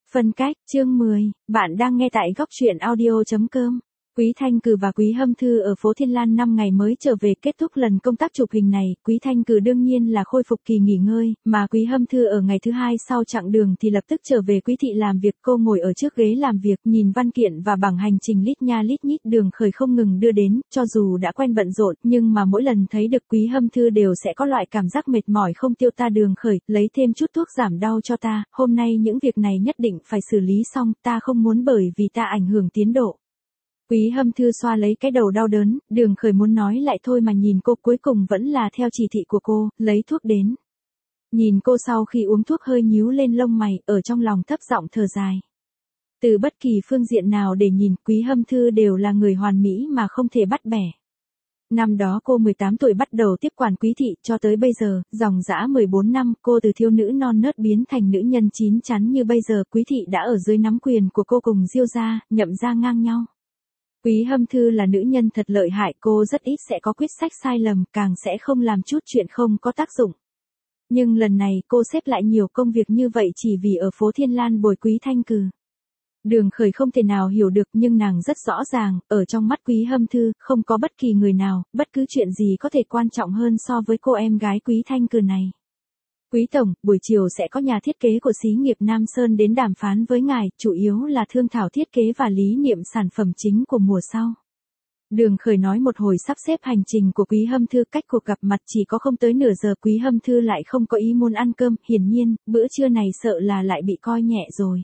Phân cách, chương 10, bạn đang nghe tại góc truyện audio.com. Quý Thanh Cừ và Quý Hâm Thư ở phố Thiên Lan 5 ngày mới trở về kết thúc lần công tác chụp hình này, Quý Thanh Cừ đương nhiên là khôi phục kỳ nghỉ ngơi, mà Quý Hâm Thư ở ngày thứ hai sau chặng đường thì lập tức trở về Quý thị làm việc. Cô ngồi ở trước ghế làm việc, nhìn văn kiện và bảng hành trình lít nha lít nhít Đường Khởi không ngừng đưa đến, cho dù đã quen bận rộn, nhưng mà mỗi lần thấy được Quý Hâm Thư đều sẽ có loại cảm giác mệt mỏi không tiêu. Ta Đường Khởi, lấy thêm chút thuốc giảm đau cho ta, hôm nay những việc này nhất định phải xử lý xong, ta không muốn bởi vì ta ảnh hưởng tiến độ. Quý Hâm Thư xoa lấy cái đầu đau đớn, Đường Khởi muốn nói lại thôi mà nhìn cô, cuối cùng vẫn là theo chỉ thị của cô, lấy thuốc đến. Nhìn cô sau khi uống thuốc hơi nhíu lên lông mày, ở trong lòng thấp giọng thở dài. Từ bất kỳ phương diện nào để nhìn, Quý Hâm Thư đều là người hoàn mỹ mà không thể bắt bẻ. Năm đó cô 18 tuổi bắt đầu tiếp quản Quý thị, cho tới bây giờ, dòng dã 14 năm, cô từ thiếu nữ non nớt biến thành nữ nhân chín chắn như bây giờ. Quý thị đã ở dưới nắm quyền của cô cùng Diêu gia, Nhậm gia ngang nhau. Quý Hâm Thư là nữ nhân thật lợi hại, cô rất ít sẽ có quyết sách sai lầm, càng sẽ không làm chút chuyện không có tác dụng. Nhưng lần này cô xếp lại nhiều công việc như vậy chỉ vì ở phố Thiên Lan bồi Quý Thanh Cừ. Đường Khởi không thể nào hiểu được, nhưng nàng rất rõ ràng, ở trong mắt Quý Hâm Thư, không có bất kỳ người nào, bất cứ chuyện gì có thể quan trọng hơn so với cô em gái Quý Thanh Cừ này. Quý Tổng, buổi chiều sẽ có nhà thiết kế của xí nghiệp Nam Sơn đến đàm phán với ngài, chủ yếu là thương thảo thiết kế và lý niệm sản phẩm chính của mùa sau. Đường Khởi nói một hồi sắp xếp hành trình của Quý Hâm Thư, cách cuộc gặp mặt chỉ có không tới nửa giờ. Quý Hâm Thư lại không có ý muốn ăn cơm, hiển nhiên, bữa trưa này sợ là lại bị coi nhẹ rồi.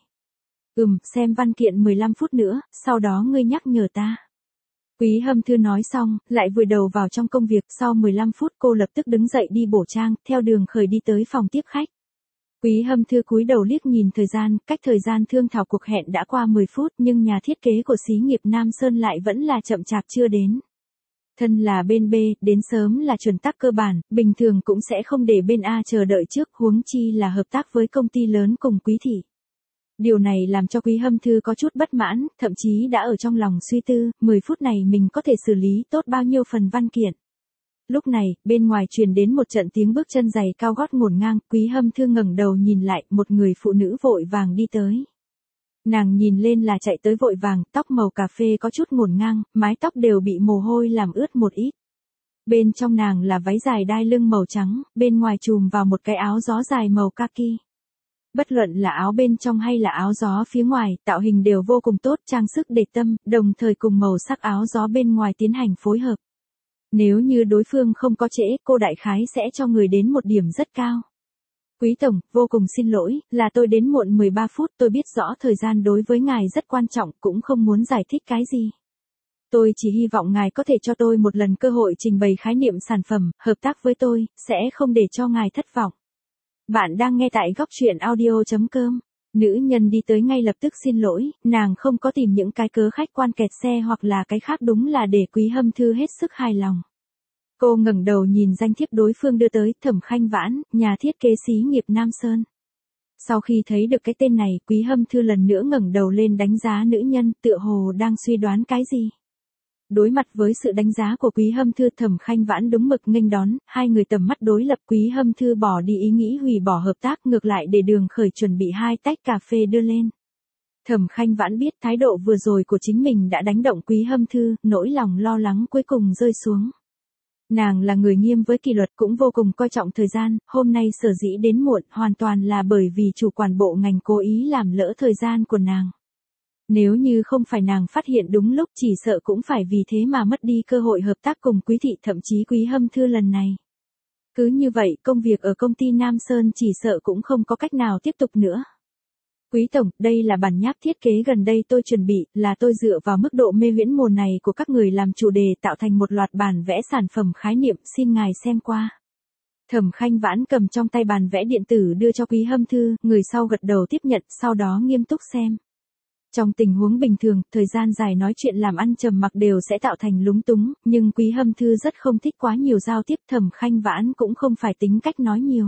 Xem văn kiện 15 phút nữa, sau đó ngươi nhắc nhở ta. Quý Hâm Thư nói xong, lại vùi đầu vào trong công việc. Sau 15 phút cô lập tức đứng dậy đi bổ trang, theo Đường Khởi đi tới phòng tiếp khách. Quý Hâm Thư cúi đầu liếc nhìn thời gian, cách thời gian thương thảo cuộc hẹn đã qua 10 phút, nhưng nhà thiết kế của xí nghiệp Nam Sơn lại vẫn là chậm chạp chưa đến. Thân là bên B, đến sớm là chuẩn tắc cơ bản, bình thường cũng sẽ không để bên A chờ đợi trước, huống chi là hợp tác với công ty lớn cùng Quý thị. Điều này làm cho Quý Hâm Thư có chút bất mãn, thậm chí đã ở trong lòng suy tư, 10 phút này mình có thể xử lý tốt bao nhiêu phần văn kiện. Lúc này, bên ngoài truyền đến một trận tiếng bước chân giày cao gót ngổn ngang, Quý Hâm Thư ngẩng đầu nhìn lại, một người phụ nữ vội vàng đi tới. Nàng nhìn lên là chạy tới vội vàng, tóc màu cà phê có chút ngổn ngang, mái tóc đều bị mồ hôi làm ướt một ít. Bên trong nàng là váy dài đai lưng màu trắng, bên ngoài trùm vào một cái áo gió dài màu kaki. Bất luận là áo bên trong hay là áo gió phía ngoài, tạo hình đều vô cùng tốt, trang sức để tâm, đồng thời cùng màu sắc áo gió bên ngoài tiến hành phối hợp. Nếu như đối phương không có trễ, cô đại khái sẽ cho người đến một điểm rất cao. Quý Tổng, vô cùng xin lỗi, là tôi đến muộn 13 phút, tôi biết rõ thời gian đối với ngài rất quan trọng, cũng không muốn giải thích cái gì. Tôi chỉ hy vọng ngài có thể cho tôi một lần cơ hội trình bày khái niệm sản phẩm, hợp tác với tôi, sẽ không để cho ngài thất vọng. Bạn đang nghe tại góc truyện audio.com. Nữ nhân đi tới ngay lập tức xin lỗi, nàng không có tìm những cái cớ khách quan kẹt xe hoặc là cái khác, đúng là để Quý Hâm Thư hết sức hài lòng. Cô ngẩng đầu nhìn danh thiếp đối phương đưa tới, Thẩm Khanh Vãn, nhà thiết kế xí nghiệp Nam Sơn. Sau khi thấy được cái tên này, Quý Hâm Thư lần nữa ngẩng đầu lên đánh giá nữ nhân, tựa hồ đang suy đoán cái gì. Đối mặt với sự đánh giá của Quý Hâm Thư, Thẩm Khanh Vãn đúng mực nghênh đón, hai người tầm mắt đối lập. Quý Hâm Thư bỏ đi ý nghĩ hủy bỏ hợp tác, ngược lại để Đường Khởi chuẩn bị 2 tách cà phê đưa lên. Thẩm Khanh Vãn biết thái độ vừa rồi của chính mình đã đánh động Quý Hâm Thư, nỗi lòng lo lắng cuối cùng rơi xuống. Nàng là người nghiêm với kỷ luật, cũng vô cùng coi trọng thời gian, hôm nay sở dĩ đến muộn hoàn toàn là bởi vì chủ quản bộ ngành cố ý làm lỡ thời gian của nàng. Nếu như không phải nàng phát hiện đúng lúc, chỉ sợ cũng phải vì thế mà mất đi cơ hội hợp tác cùng Quý thị, thậm chí Quý Hâm Thư lần này. Cứ như vậy, công việc ở công ty Nam Sơn chỉ sợ cũng không có cách nào tiếp tục nữa. Quý Tổng, đây là bản nháp thiết kế gần đây tôi chuẩn bị, là tôi dựa vào mức độ mê huyễn mùa này của các người làm chủ đề tạo thành một loạt bản vẽ sản phẩm khái niệm, xin ngài xem qua. Thẩm Khanh Vãn cầm trong tay bản vẽ điện tử đưa cho Quý Hâm Thư, người sau gật đầu tiếp nhận, sau đó nghiêm túc xem. Trong tình huống bình thường, thời gian dài nói chuyện làm ăn trầm mặc đều sẽ tạo thành lúng túng, nhưng Quý Hâm Thư rất không thích quá nhiều giao tiếp, Thẩm Khanh Vãn cũng không phải tính cách nói nhiều.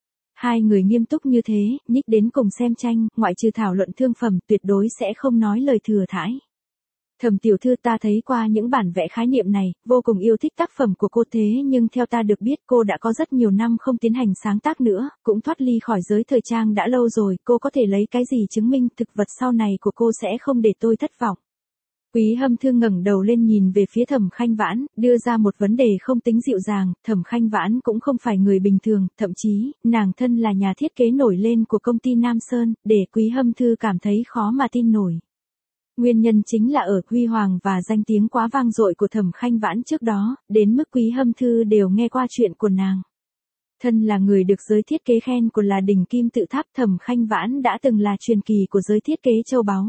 Hai người nghiêm túc như thế, nhích đến cùng xem tranh, ngoại trừ thảo luận thương phẩm, tuyệt đối sẽ không nói lời thừa thãi. Thẩm tiểu thư, ta thấy qua những bản vẽ khái niệm này, vô cùng yêu thích tác phẩm của cô, thế nhưng theo ta được biết cô đã có rất nhiều năm không tiến hành sáng tác nữa, cũng thoát ly khỏi giới thời trang đã lâu rồi, cô có thể lấy cái gì chứng minh thực vật sau này của cô sẽ không để tôi thất vọng. Quý Hâm Thư ngẩng đầu lên nhìn về phía Thẩm Khanh Vãn, đưa ra một vấn đề không tính dịu dàng. Thẩm Khanh Vãn cũng không phải người bình thường, thậm chí, nàng thân là nhà thiết kế nổi lên của công ty Nam Sơn, để Quý Hâm Thư cảm thấy khó mà tin nổi. Nguyên nhân chính là ở huy hoàng và danh tiếng quá vang dội của Thẩm Khanh Vãn trước đó, đến mức Quý Hâm Thư đều nghe qua chuyện của nàng. Thân là người được giới thiết kế khen của là đỉnh kim tự tháp, Thẩm Khanh Vãn đã từng là truyền kỳ của giới thiết kế châu báu.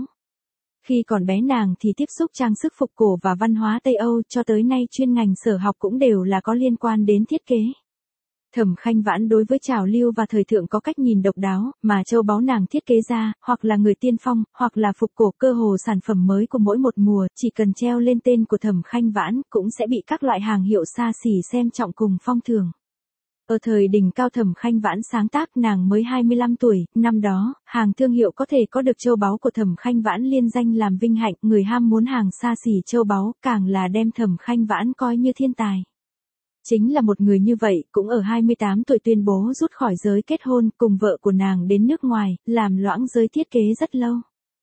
Khi còn bé nàng thì tiếp xúc trang sức phục cổ và văn hóa Tây Âu, cho tới nay chuyên ngành sở học cũng đều là có liên quan đến thiết kế. Thẩm Khanh Vãn đối với trào lưu và thời thượng có cách nhìn độc đáo, mà châu báu nàng thiết kế ra, hoặc là người tiên phong, hoặc là phục cổ, cơ hồ sản phẩm mới của mỗi một mùa, chỉ cần treo lên tên của Thẩm Khanh Vãn, cũng sẽ bị các loại hàng hiệu xa xỉ xem trọng cùng phong thường. Ở thời đỉnh cao Thẩm Khanh Vãn sáng tác, nàng mới 25 tuổi, năm đó, hàng thương hiệu có thể có được châu báu của Thẩm Khanh Vãn liên danh làm vinh hạnh, người ham muốn hàng xa xỉ châu báu, càng là đem Thẩm Khanh Vãn coi như thiên tài. Chính là một người như vậy, cũng ở 28 tuổi tuyên bố rút khỏi giới kết hôn, cùng vợ của nàng đến nước ngoài, làm loãng giới thiết kế rất lâu.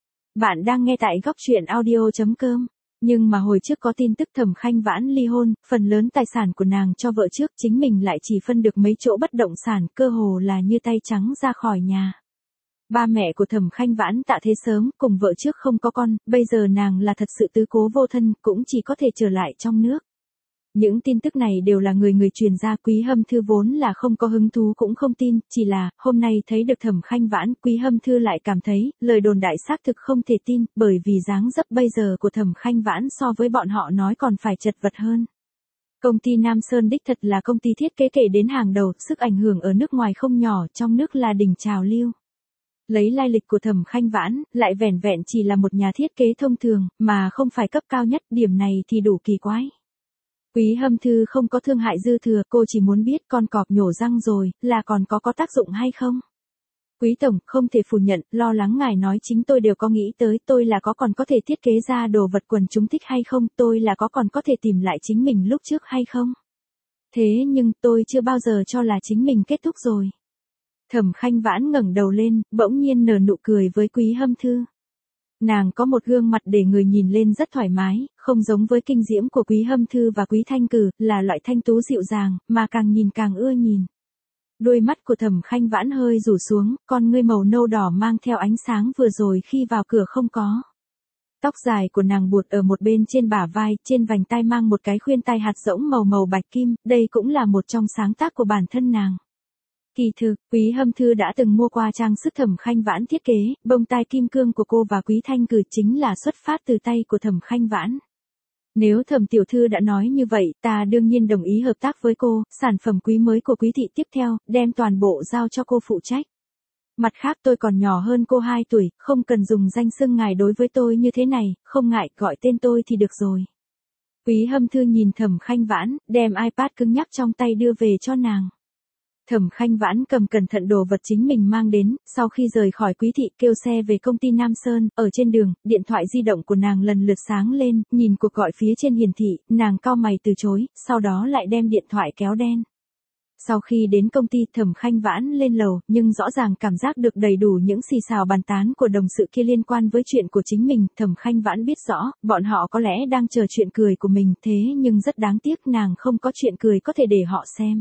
Bạn đang nghe tại góc truyện audio.com. Nhưng mà hồi trước có tin tức Thẩm Khanh Vãn ly hôn, phần lớn tài sản của nàng cho vợ trước, chính mình lại chỉ phân được mấy chỗ bất động sản, cơ hồ là như tay trắng ra khỏi nhà. Ba mẹ của Thẩm Khanh Vãn tạ thế sớm, cùng vợ trước không có con, bây giờ nàng là thật sự tứ cố vô thân, cũng chỉ có thể trở lại trong nước. Những tin tức này đều là người truyền ra, Quý Hâm Thư vốn là không có hứng thú cũng không tin, chỉ là, hôm nay thấy được Thẩm Khanh Vãn, Quý Hâm Thư lại cảm thấy, lời đồn đại xác thực không thể tin, bởi vì dáng dấp bây giờ của Thẩm Khanh Vãn so với bọn họ nói còn phải chật vật hơn. Công ty Nam Sơn đích thật là công ty thiết kế kể đến hàng đầu, sức ảnh hưởng ở nước ngoài không nhỏ, trong nước là đỉnh trào lưu. Lấy lai lịch của Thẩm Khanh Vãn, lại vẻn vẹn chỉ là một nhà thiết kế thông thường, mà không phải cấp cao nhất, điểm này thì đủ kỳ quái. Quý Hâm Thư không có thương hại dư thừa, cô chỉ muốn biết con cọp nhổ răng rồi, là còn có tác dụng hay không? Quý tổng, không thể phủ nhận, lo lắng ngài nói chính tôi đều có nghĩ tới, tôi là còn có thể thiết kế ra đồ vật quần chúng thích hay không, tôi là còn có thể tìm lại chính mình lúc trước hay không? Thế nhưng, tôi chưa bao giờ cho là chính mình kết thúc rồi. Thẩm Khanh Vãn ngẩng đầu lên, bỗng nhiên nở nụ cười với Quý Hâm Thư. Nàng có một gương mặt để người nhìn lên rất thoải mái, không giống với kinh diễm của Quý Hâm Thư và Quý Thanh Cử, là loại thanh tú dịu dàng, mà càng nhìn càng ưa nhìn. Đôi mắt của Thẩm Khanh Vãn hơi rủ xuống, con ngươi màu nâu đỏ mang theo ánh sáng vừa rồi khi vào cửa không có. Tóc dài của nàng buộc ở một bên trên bả vai, trên vành tai mang một cái khuyên tai hạt rỗng màu bạch kim, đây cũng là một trong sáng tác của bản thân nàng. Kỳ thực, Quý Hâm Thư đã từng mua qua trang sức Thẩm Khanh Vãn thiết kế, bông tai kim cương của cô và Quý Thanh Cử chính là xuất phát từ tay của Thẩm Khanh Vãn. Nếu Thẩm tiểu thư đã nói như vậy, ta đương nhiên đồng ý hợp tác với cô, sản phẩm quý mới của Quý thị tiếp theo, đem toàn bộ giao cho cô phụ trách. Mặt khác tôi còn nhỏ hơn cô 2 tuổi, không cần dùng danh xưng ngài đối với tôi như thế này, không ngại, gọi tên tôi thì được rồi. Quý Hâm Thư nhìn Thẩm Khanh Vãn, đem iPad cứng nhắc trong tay đưa về cho nàng. Thẩm Khanh Vãn cầm cẩn thận đồ vật chính mình mang đến, sau khi rời khỏi Quý thị kêu xe về công ty Nam Sơn, ở trên đường, điện thoại di động của nàng lần lượt sáng lên, nhìn cuộc gọi phía trên hiển thị, nàng cau mày từ chối, sau đó lại đem điện thoại kéo đen. Sau khi đến công ty, Thẩm Khanh Vãn lên lầu, nhưng rõ ràng cảm giác được đầy đủ những xì xào bàn tán của đồng sự kia liên quan với chuyện của chính mình. Thẩm Khanh Vãn biết rõ, bọn họ có lẽ đang chờ chuyện cười của mình, thế nhưng rất đáng tiếc nàng không có chuyện cười có thể để họ xem.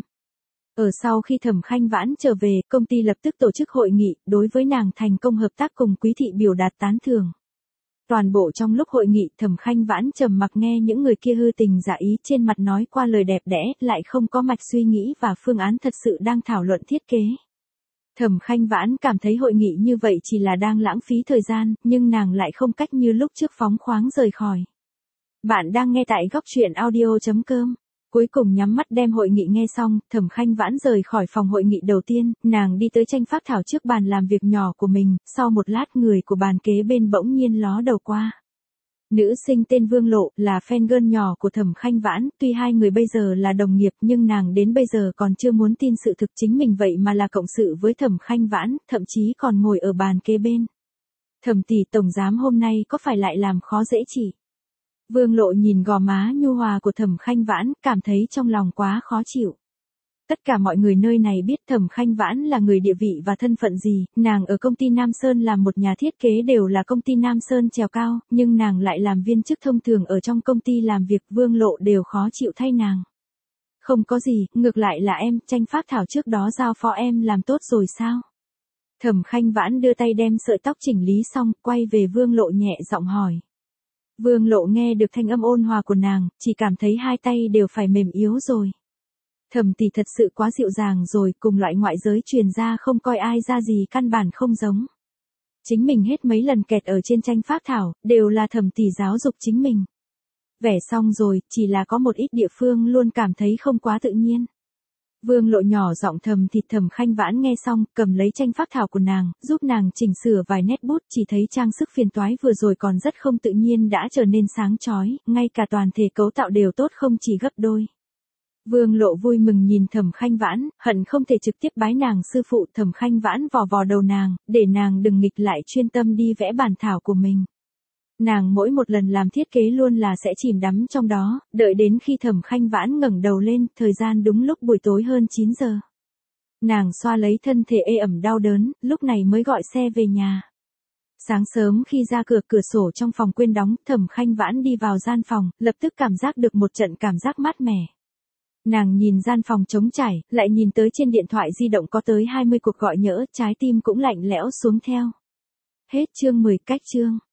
Ở sau khi Thẩm Khanh Vãn trở về, công ty lập tức tổ chức hội nghị, đối với nàng thành công hợp tác cùng Quý thị biểu đạt tán thưởng. Toàn bộ trong lúc hội nghị, Thẩm Khanh Vãn trầm mặc nghe những người kia hư tình giả ý trên mặt nói qua lời đẹp đẽ, lại không có mạch suy nghĩ và phương án thật sự đang thảo luận thiết kế. Thẩm Khanh Vãn cảm thấy hội nghị như vậy chỉ là đang lãng phí thời gian, nhưng nàng lại không cách như lúc trước phóng khoáng rời khỏi. Bạn đang nghe tại góc truyện audio.com. Cuối cùng nhắm mắt đem hội nghị nghe xong, Thẩm Khanh Vãn rời khỏi phòng hội nghị đầu tiên, nàng đi tới tranh phác thảo trước bàn làm việc nhỏ của mình, sau một lát người của bàn kế bên bỗng nhiên ló đầu qua. Nữ sinh tên Vương Lộ, là fan girl nhỏ của Thẩm Khanh Vãn, tuy hai người bây giờ là đồng nghiệp nhưng nàng đến bây giờ còn chưa muốn tin sự thực chính mình vậy mà là cộng sự với Thẩm Khanh Vãn, thậm chí còn ngồi ở bàn kế bên. Thẩm tỷ tổng giám hôm nay có phải lại làm khó dễ chỉ? Vương Lộ nhìn gò má nhu hòa của Thẩm Khanh Vãn, cảm thấy trong lòng quá khó chịu. Tất cả mọi người nơi này biết Thẩm Khanh Vãn là người địa vị và thân phận gì, nàng ở công ty Nam Sơn làm một nhà thiết kế đều là công ty Nam Sơn trèo cao, nhưng nàng lại làm viên chức thông thường ở trong công ty làm việc, Vương Lộ đều khó chịu thay nàng. Không có gì, ngược lại là em, tranh phác thảo trước đó giao phó em làm tốt rồi sao? Thẩm Khanh Vãn đưa tay đem sợi tóc chỉnh lý xong, quay về Vương Lộ nhẹ giọng hỏi. Vương Lộ nghe được thanh âm ôn hòa của nàng, chỉ cảm thấy hai tay đều phải mềm yếu rồi. Thẩm tỷ thật sự quá dịu dàng rồi, cùng loại ngoại giới truyền ra không coi ai ra gì căn bản không giống. Chính mình hết mấy lần kẹt ở trên tranh phác thảo, đều là Thẩm tỷ giáo dục chính mình. Vẽ xong rồi, chỉ là có một ít địa phương luôn cảm thấy không quá tự nhiên. Vương Lộ nhỏ giọng thầm thì Thẩm Khanh Vãn nghe xong, cầm lấy tranh phác thảo của nàng, giúp nàng chỉnh sửa vài nét bút, chỉ thấy trang sức phiền toái vừa rồi còn rất không tự nhiên đã trở nên sáng chói, ngay cả toàn thể cấu tạo đều tốt không chỉ gấp đôi. Vương Lộ vui mừng nhìn Thẩm Khanh Vãn, hận không thể trực tiếp bái nàng sư phụ. Thẩm Khanh Vãn vò vò đầu nàng, để nàng đừng nghịch lại chuyên tâm đi vẽ bản thảo của mình. Nàng mỗi một lần làm thiết kế luôn là sẽ chìm đắm trong đó, đợi đến khi Thẩm Khanh Vãn ngẩng đầu lên, thời gian đúng lúc buổi tối hơn 9 giờ. Nàng xoa lấy thân thể ê ẩm đau đớn, lúc này mới gọi xe về nhà. Sáng sớm khi ra cửa sổ trong phòng quên đóng, Thẩm Khanh Vãn đi vào gian phòng, lập tức cảm giác được một trận cảm giác mát mẻ. Nàng nhìn gian phòng trống trải, lại nhìn tới trên điện thoại di động có tới 20 cuộc gọi nhỡ, trái tim cũng lạnh lẽo xuống theo. Hết chương 10 cách chương.